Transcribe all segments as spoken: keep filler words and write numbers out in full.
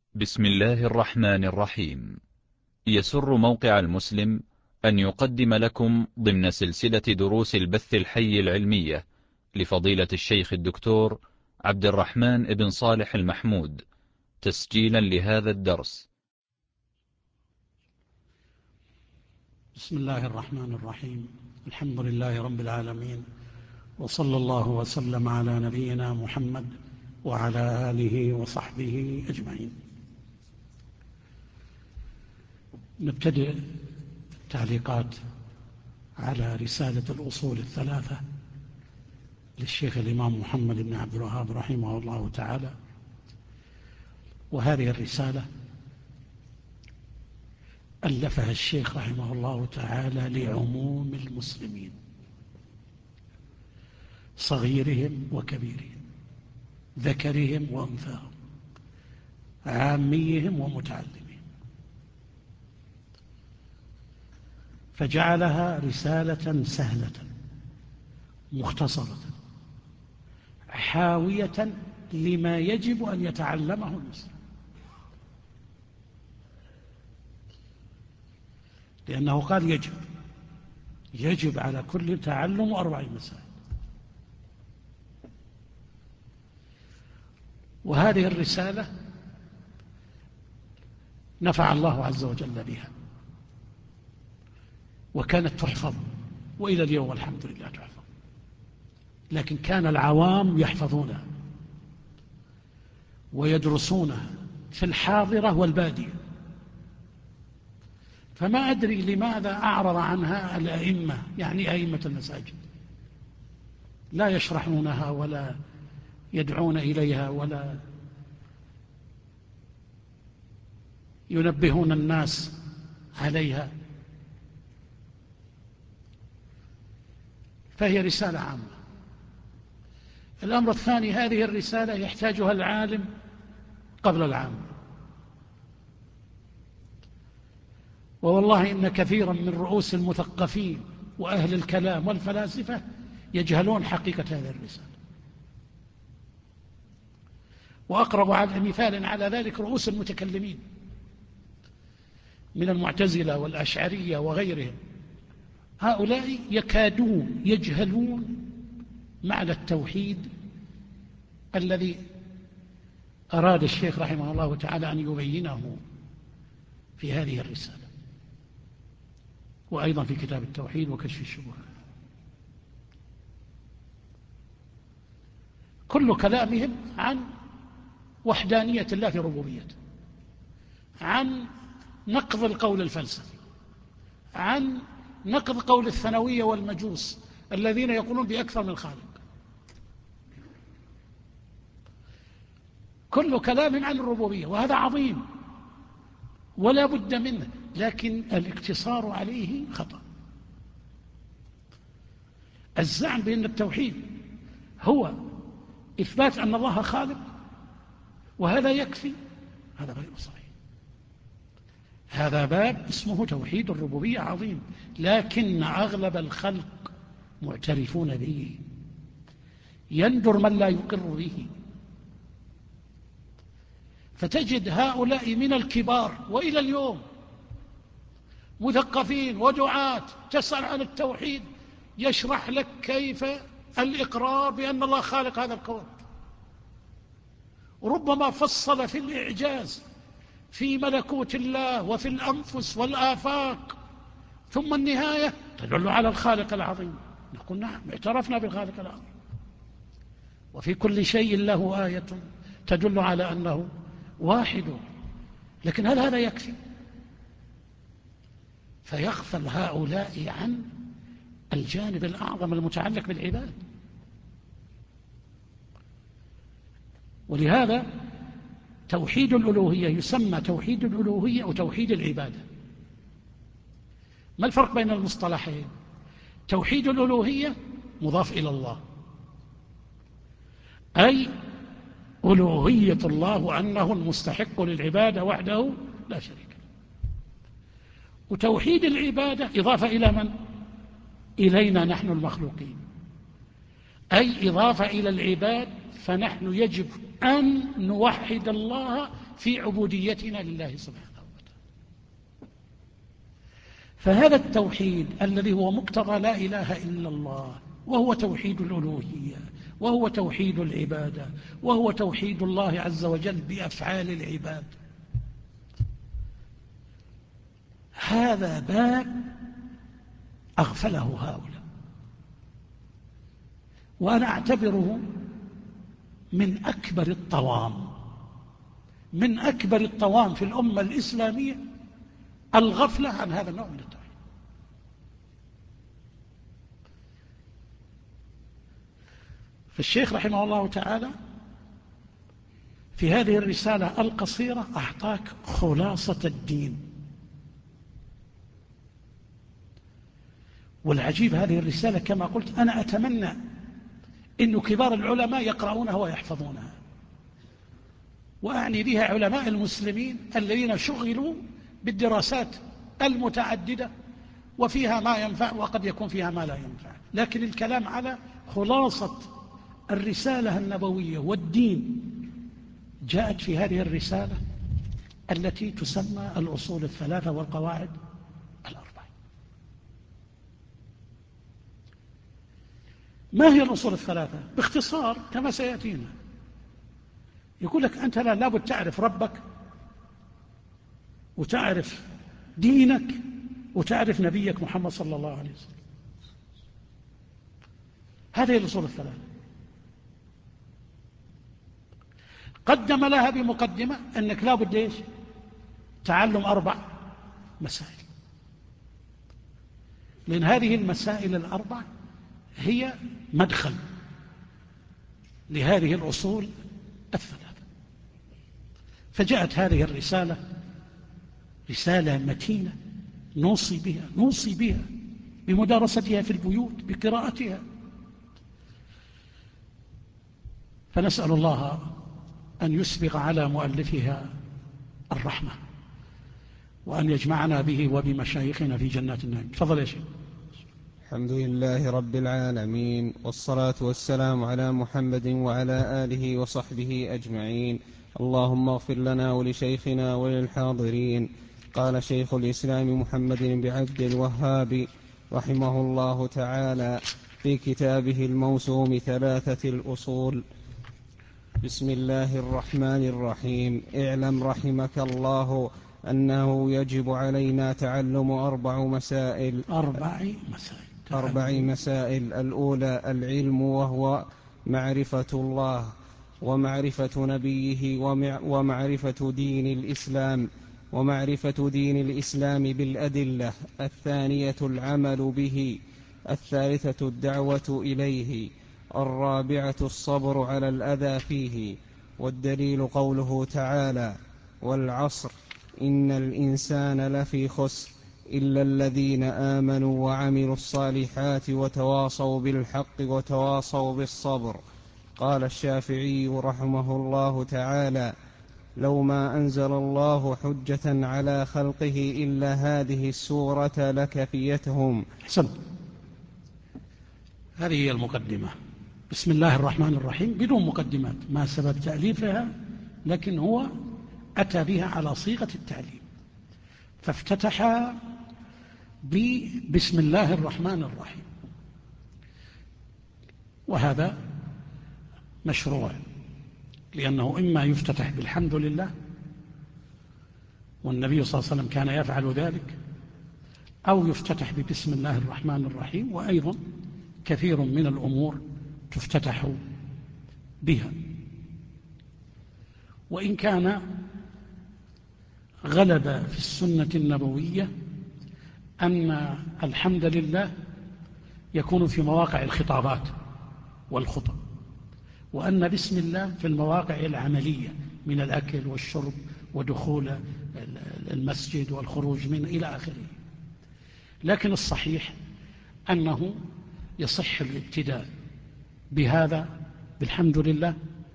بسم الله الرحمن الرحيم. يسر موقع المسلم أن يقدم لكم ضمن سلسلة دروس البث الحي العلمية لفضيلة الشيخ الدكتور عبد الرحمن بن صالح المحمود، تسجيلا لهذا الدرس. بسم الله الرحمن الرحيم. الحمد لله رب العالمين، وصلى الله وسلم على نبينا محمد وعلى آله وصحبه أجمعين. نبتدئ التعليقات على رسالة الأصول الثلاثة للشيخ الإمام محمد بن عبد الوهاب رحمه الله تعالى. وهذه الرسالة ألفها الشيخ رحمه الله تعالى لعموم المسلمين، صغيرهم وكبيرهم، ذكرهم وأنثاهم، عاميهم ومتعلمين، فجعلها رسالة سهلة مختصرة حاوية لما يجب أن يتعلمه المسلم، لأنه قال يجب يجب على كل تعلم أربع مسائل. وهذه الرسالة نفع الله عز وجل بها، وكانت تحفظ، وإلى اليوم الحمد لله تحفظ، لكن كان العوام يحفظونها ويدرسونها في الحاضرة والبادية، فما أدري لماذا أعرض عنها الأئمة، يعني أئمة المساجد، لا يشرحونها ولا يدعون إليها ولا ينبهون الناس عليها. فهي رسالة عامة. الأمر الثاني، هذه الرسالة يحتاجها العالم قبل العام، ووالله إن كثيرا من رؤوس المثقفين وأهل الكلام والفلاسفة يجهلون حقيقة هذه الرسالة. وأقرب على مثال على ذلك رؤوس المتكلمين من المعتزلة والأشعرية وغيرهم، هؤلاء يكادون يجهلون معنى التوحيد الذي أراد الشيخ رحمه الله تعالى أن يبينه في هذه الرسالة، وأيضا في كتاب التوحيد وكشف الشبهات. كل كلامهم عن وحدانية الله في ربوبيته، عن نقض القول الفلسفي، عن نقض قول الثانوية والمجوس الذين يقولون بأكثر من خالق. كل كلام عن الربوبية، وهذا عظيم ولا بد منه، لكن الاقتصار عليه خطأ. الزعم بأن التوحيد هو إثبات أن الله خالق وهذا يكفي، هذا غير صحيح. هذا باب اسمه توحيد الربوبية عظيم، لكن أغلب الخلق معترفون به، يندر من لا يقر به. فتجد هؤلاء من الكبار وإلى اليوم مثقفين ودعاة تسأل عن التوحيد يشرح لك كيف الإقرار بأن الله خالق هذا الكون، ربما فصل في الإعجاز في ملكوت الله وفي الأنفس والآفاق، ثم النهاية تدل على الخالق العظيم. نقول نعم، اعترفنا بالخالق العظيم، وفي كل شيء له آية تدل على أنه واحد، لكن هل هذا يكفي؟ فيغفل هؤلاء عن الجانب الأعظم المتعلق بالعباد. ولهذا توحيد الألوهية يسمى توحيد الألوهية أو توحيد العبادة. ما الفرق بين المصطلحين؟ توحيد الألوهية مضاف إلى الله، أي ألوهية الله وأنه المستحق للعبادة وحده لا شريك له. وتوحيد العبادة إضافة إلى من؟ إلينا نحن المخلوقين، أي إضافة إلى العباد، فنحن يجب أن نوحد الله في عبوديتنا لله سبحانه وتعالى. فهذا التوحيد الذي هو مقتضى لا إله إلا الله، وهو توحيد الألوهية، وهو توحيد العبادة، وهو توحيد الله عز وجل بأفعال العباد، هذا باب أغفله هؤلاء، وأنا أعتبره من أكبر الطوام، من أكبر الطوام في الأمة الإسلامية الغفلة عن هذا النوع من التوحيد. فالشيخ رحمه الله تعالى في هذه الرسالة القصيرة أعطاك خلاصة الدين. والعجيب هذه الرسالة كما قلت أنا أتمنى أن كبار العلماء يقرؤونها ويحفظونها، وأعني بها علماء المسلمين الذين شغلوا بالدراسات المتعددة، وفيها ما ينفع وقد يكون فيها ما لا ينفع، لكن الكلام على خلاصة الرسالة النبوية والدين جاءت في هذه الرسالة التي تسمى الأصول الثلاثة والقواعد الأربعة. ما هي الأصول الثلاثة؟ باختصار كما سيأتينا، يقول لك أنت لا لابد تعرف ربك، وتعرف دينك، وتعرف نبيك محمد صلى الله عليه وسلم. هذه الأصول الثلاثة. قدم لها بمقدمة أنك لابد إيش؟ تعلم أربع مسائل، لأن هذه المسائل الأربع هي مدخل لهذه الأصول الثلاثة. فجاءت هذه الرسالة رسالة متينة نوصي بها نوصي بها بمدارستها في البيوت، بقراءتها. فنسأل الله أن يسبغ على مؤلفها الرحمة، وأن يجمعنا به وبمشايخنا في جنات النعيم. تفضل يا شيخ. الحمد لله رب العالمين، والصلاة والسلام على محمد وعلى آله وصحبه أجمعين. اللهم اغفر لنا ولشيخنا وللحاضرين. قال شيخ الإسلام محمد بن عبد الوهاب رحمه الله تعالى في كتابه الموسوم ثلاثة الأصول: بسم الله الرحمن الرحيم. اعلم رحمك الله أنه يجب علينا تعلم أربع مسائل أربع مسائل أربع مسائل. الأولى العلم، وهو معرفة الله ومعرفة نبيه ومعرفة دين الإسلام ومعرفة دين الإسلام بالأدلة. الثانية العمل به. الثالثة الدعوة إليه. الرابعة الصبر على الأذى فيه. والدليل قوله تعالى: والعصر إن الإنسان لفي خسر إلا الذين آمنوا وعملوا الصالحات وتواصوا بالحق وتواصوا بالصبر. قال الشافعي رحمه الله تعالى: لو ما أنزل الله حجة على خلقه إلا هذه السورة لكفيتهم. حسن. هذه هي المقدمة. بسم الله الرحمن الرحيم بدون مقدمات، ما سبب تأليفها، لكن هو أتى بها على صيغة التعليم، فافتتح بسم الله الرحمن الرحيم، وهذا مشروع، لأنه إما يفتتح بالحمد لله، والنبي صلى الله عليه وسلم كان يفعل ذلك، أو يفتتح ببسم الله الرحمن الرحيم. وأيضا كثير من الأمور تفتتح بها، وإن كان غلب في السنة النبوية أن الحمد لله يكون في مواقع الخطابات والخطب، وأن بسم الله في المواقع العملية من الأكل والشرب ودخول المسجد والخروج منه إلى آخره. لكن الصحيح أنه يصح الابتداء بهذا بالحمد لله،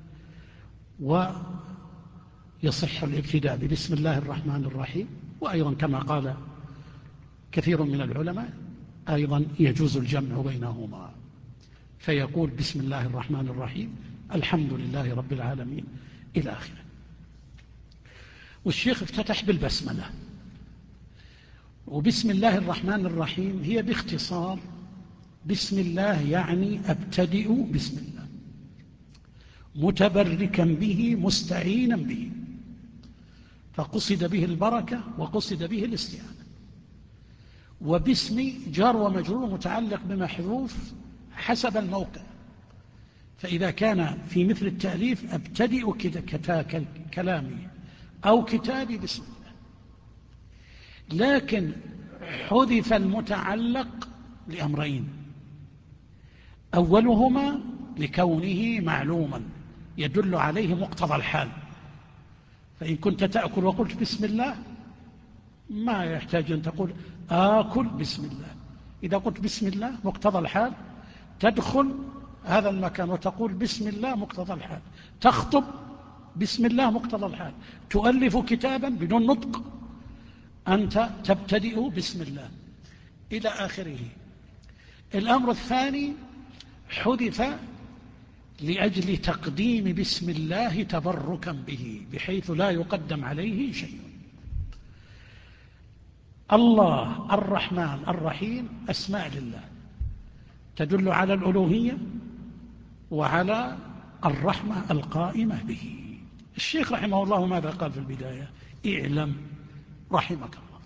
ويصح الابتداء ببسم الله الرحمن الرحيم. وأيضا كما قال كثير من العلماء أيضا يجوز الجمع بينهما، فيقول بسم الله الرحمن الرحيم الحمد لله رب العالمين إلى آخره. والشيخ افتتح بالبسملة. وبسم الله الرحمن الرحيم هي باختصار بسم الله، يعني أبتدئ بسم الله متبركا به مستعينا به، فقصد به البركة وقصد به الاستعانة. وباسم جار ومجرور متعلق بمحذوف حسب الموقع، فإذا كان في مثل التأليف أبتدئ كلامي أو كتابي بسم الله، لكن حذف المتعلق لأمرين: أولهما لكونه معلوما يدل عليه مقتضى الحال، فإن كنت تأكل وقلت بسم الله ما يحتاج أن تقول آكل بسم الله. إذا قلت بسم الله مقتضى الحال تدخل هذا المكان وتقول بسم الله مقتضى الحال، تخطب بسم الله مقتضى الحال، تؤلف كتابا بدون نطق أنت تبتدئ بسم الله إلى آخره. الأمر الثاني حذف لأجل تقديم بسم الله تبركا به بحيث لا يقدم عليه شيء. الله الرحمن الرحيم أسماء لله تدل على الألوهية وعلى الرحمة القائمة به. الشيخ رحمه الله ماذا قال في البداية؟ اعلم رحمك الله.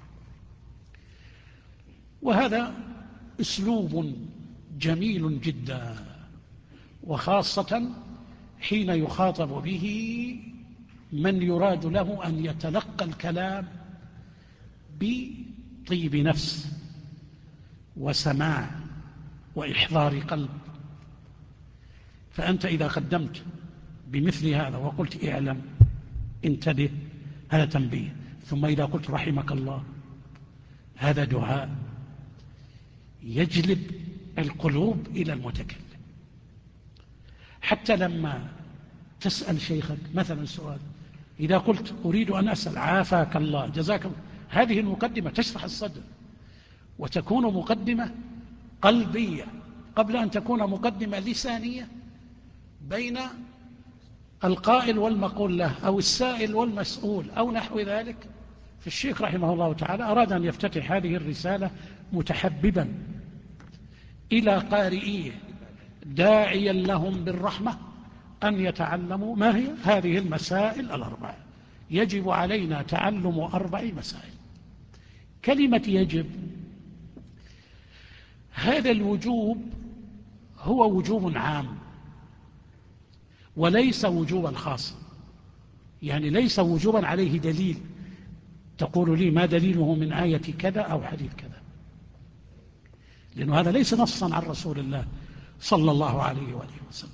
وهذا أسلوب جميل جدا، وخاصة حين يخاطب به من يراد له أن يتلقى الكلام بطيب نفس وسماع وإحضار قلب. فأنت إذا قدمت بمثل هذا وقلت اعلم انتبه، هذا تنبيه. ثم إذا قلت رحمك الله هذا دعاء يجلب القلوب إلى المتكلم. حتى لما تسأل شيخك مثلا سؤال، إذا قلت أريد أن أسأل عافاك الله جزاك الله، هذه المقدمة تشرح الصدر وتكون مقدمة قلبية قبل أن تكون مقدمة لسانية بين القائل والمقول له أو السائل والمسؤول أو نحو ذلك. فالشيخ رحمه الله تعالى أراد أن يفتتح هذه الرسالة متحببا إلى قارئيه داعيا لهم بالرحمة أن يتعلموا ما هي هذه المسائل الأربعة. يجب علينا تعلم أربع مسائل. كلمة يجب، هذا الوجوب هو وجوب عام وليس وجوبا خاصا، يعني ليس وجوبا عليه دليل تقول لي ما دليله من آية كذا أو حديث كذا، لأنه هذا ليس نصا عن رسول الله صلى الله عليه وآله وسلم.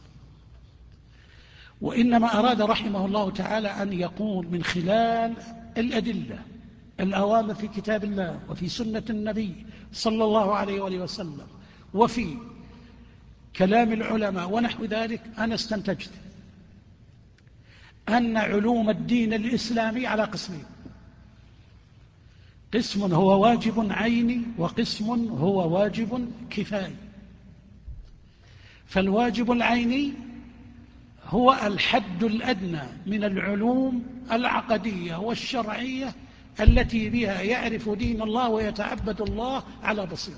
وإنما أراد رحمه الله تعالى أن يقول من خلال الأدلة الأوامر في كتاب الله وفي سنة النبي صلى الله عليه وآله وسلم وفي كلام العلماء ونحو ذلك، أنا استنتجت أن علوم الدين الإسلامي على قسمين: قسم هو واجب عيني وقسم هو واجب كفاية. فالواجب العيني هو الحد الأدنى من العلوم العقدية والشرعية التي بها يعرف دين الله ويتعبد الله على بصيرة،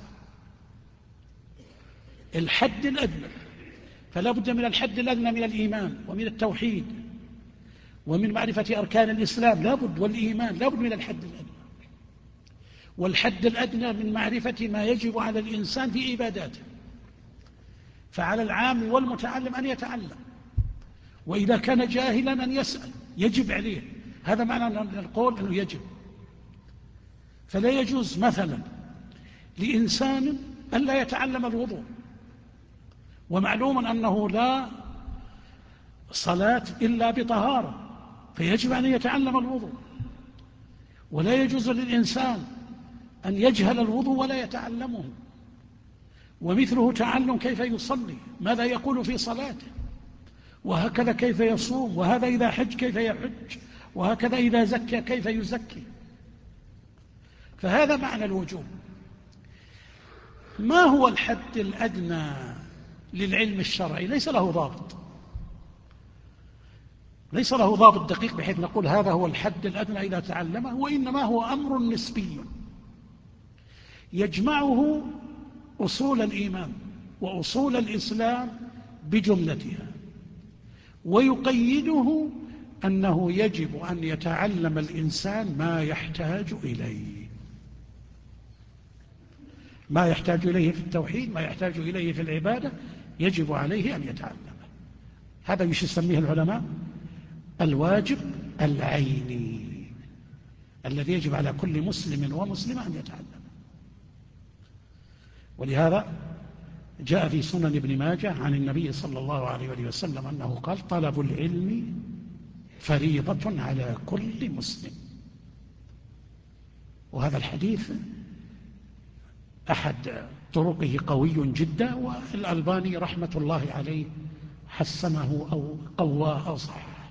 الحد الأدنى. فلا بد من الحد الأدنى من الإيمان ومن التوحيد ومن معرفة أركان الإسلام، لا بد، والإيمان لا بد من الحد الأدنى، والحد الأدنى من معرفة ما يجب على الإنسان في عباداته. فعلى العام والمتعلم أن يتعلم، وإذا كان جاهلا أن يسأل، يجب عليه. هذا معنى أن نقول أنه يجب. فلا يجوز مثلا لإنسان أن لا يتعلم الوضوء، ومعلوم أنه لا صلاة إلا بطهارة، فيجب أن يتعلم الوضوء. ولا يجوز للإنسان أن يجهل الوضوء ولا يتعلمه. ومثله تعلم كيف يصلي، ماذا يقول في صلاته، وهكذا كيف يصوم، وهذا إذا حج كيف يحج، وهكذا إذا زكى كيف يزكي. فهذا معنى الوجوب. ما هو الحد الأدنى للعلم الشرعي؟ ليس له ضابط. ليس له ضابط دقيق بحيث نقول هذا هو الحد الأدنى إذا تعلمه، وإنما هو أمر نسبي يجمعه أصول الإيمان وأصول الإسلام بجملتها، ويقيده أنه يجب أن يتعلم الإنسان ما يحتاج إليه، ما يحتاج إليه في التوحيد، ما يحتاج إليه في العبادة، يجب عليه أن يتعلمه. هذا يش يسميه العلماء الواجب العيني الذي يجب على كل مسلم ومسلمة أن يتعلمه. ولهذا جاء في سنن ابن ماجه عن النبي صلى الله عليه وسلم أنه قال: طلب العلم فريضة على كل مسلم. وهذا الحديث أحد طرقه قوي جدا، والألباني رحمة الله عليه حسنه أو قواه أو صححه،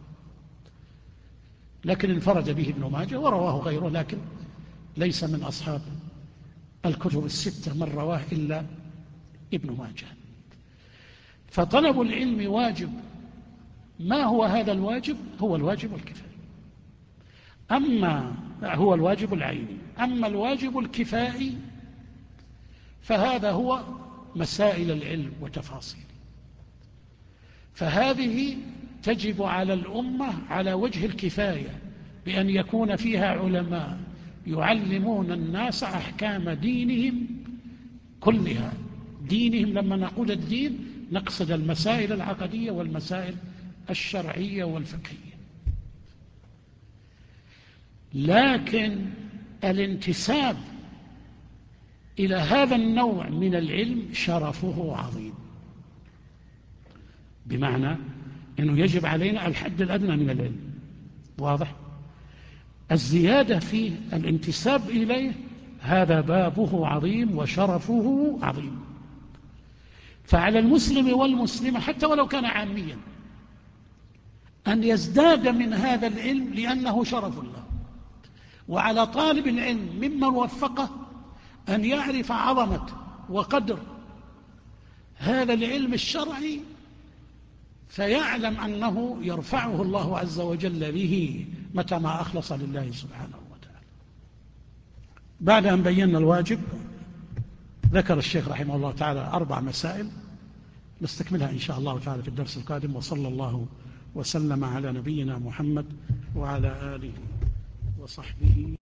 لكن انفرد به ابن ماجه ورواه غيره، لكن ليس من أصحاب الكتب الستة من رواه إلا ابن ماجه. فطلب العلم واجب. ما هو هذا الواجب؟ هو الواجب الكفائي، أما هو الواجب العيني. أما الواجب الكفائي فهذا هو مسائل العلم وتفاصيله، فهذه تجب على الأمة على وجه الكفاية بأن يكون فيها علماء يعلمون الناس أحكام دينهم كلها. دينهم لما نقول الدين نقصد المسائل العقدية والمسائل الشرعية والفقهية. لكن الانتساب إلى هذا النوع من العلم شرفه عظيم، بمعنى أنه يجب علينا الحد الأدنى من العلم، واضح؟ الزيادة في الانتساب إليه هذا بابه عظيم وشرفه عظيم. فعلى المسلم والمسلمة حتى ولو كان عاميا أن يزداد من هذا العلم لأنه شرف له، وعلى طالب العلم ممن وفقه أن يعرف عظمة وقدر هذا العلم الشرعي، فيعلم أنه يرفعه الله عز وجل به متى ما أخلص لله سبحانه وتعالى. بعد أن بينا الواجب ذكر الشيخ رحمه الله تعالى أربع مسائل نستكملها إن شاء الله تعالى في الدرس القادم، وصلى الله وسلم على نبينا محمد وعلى آله وصحبه.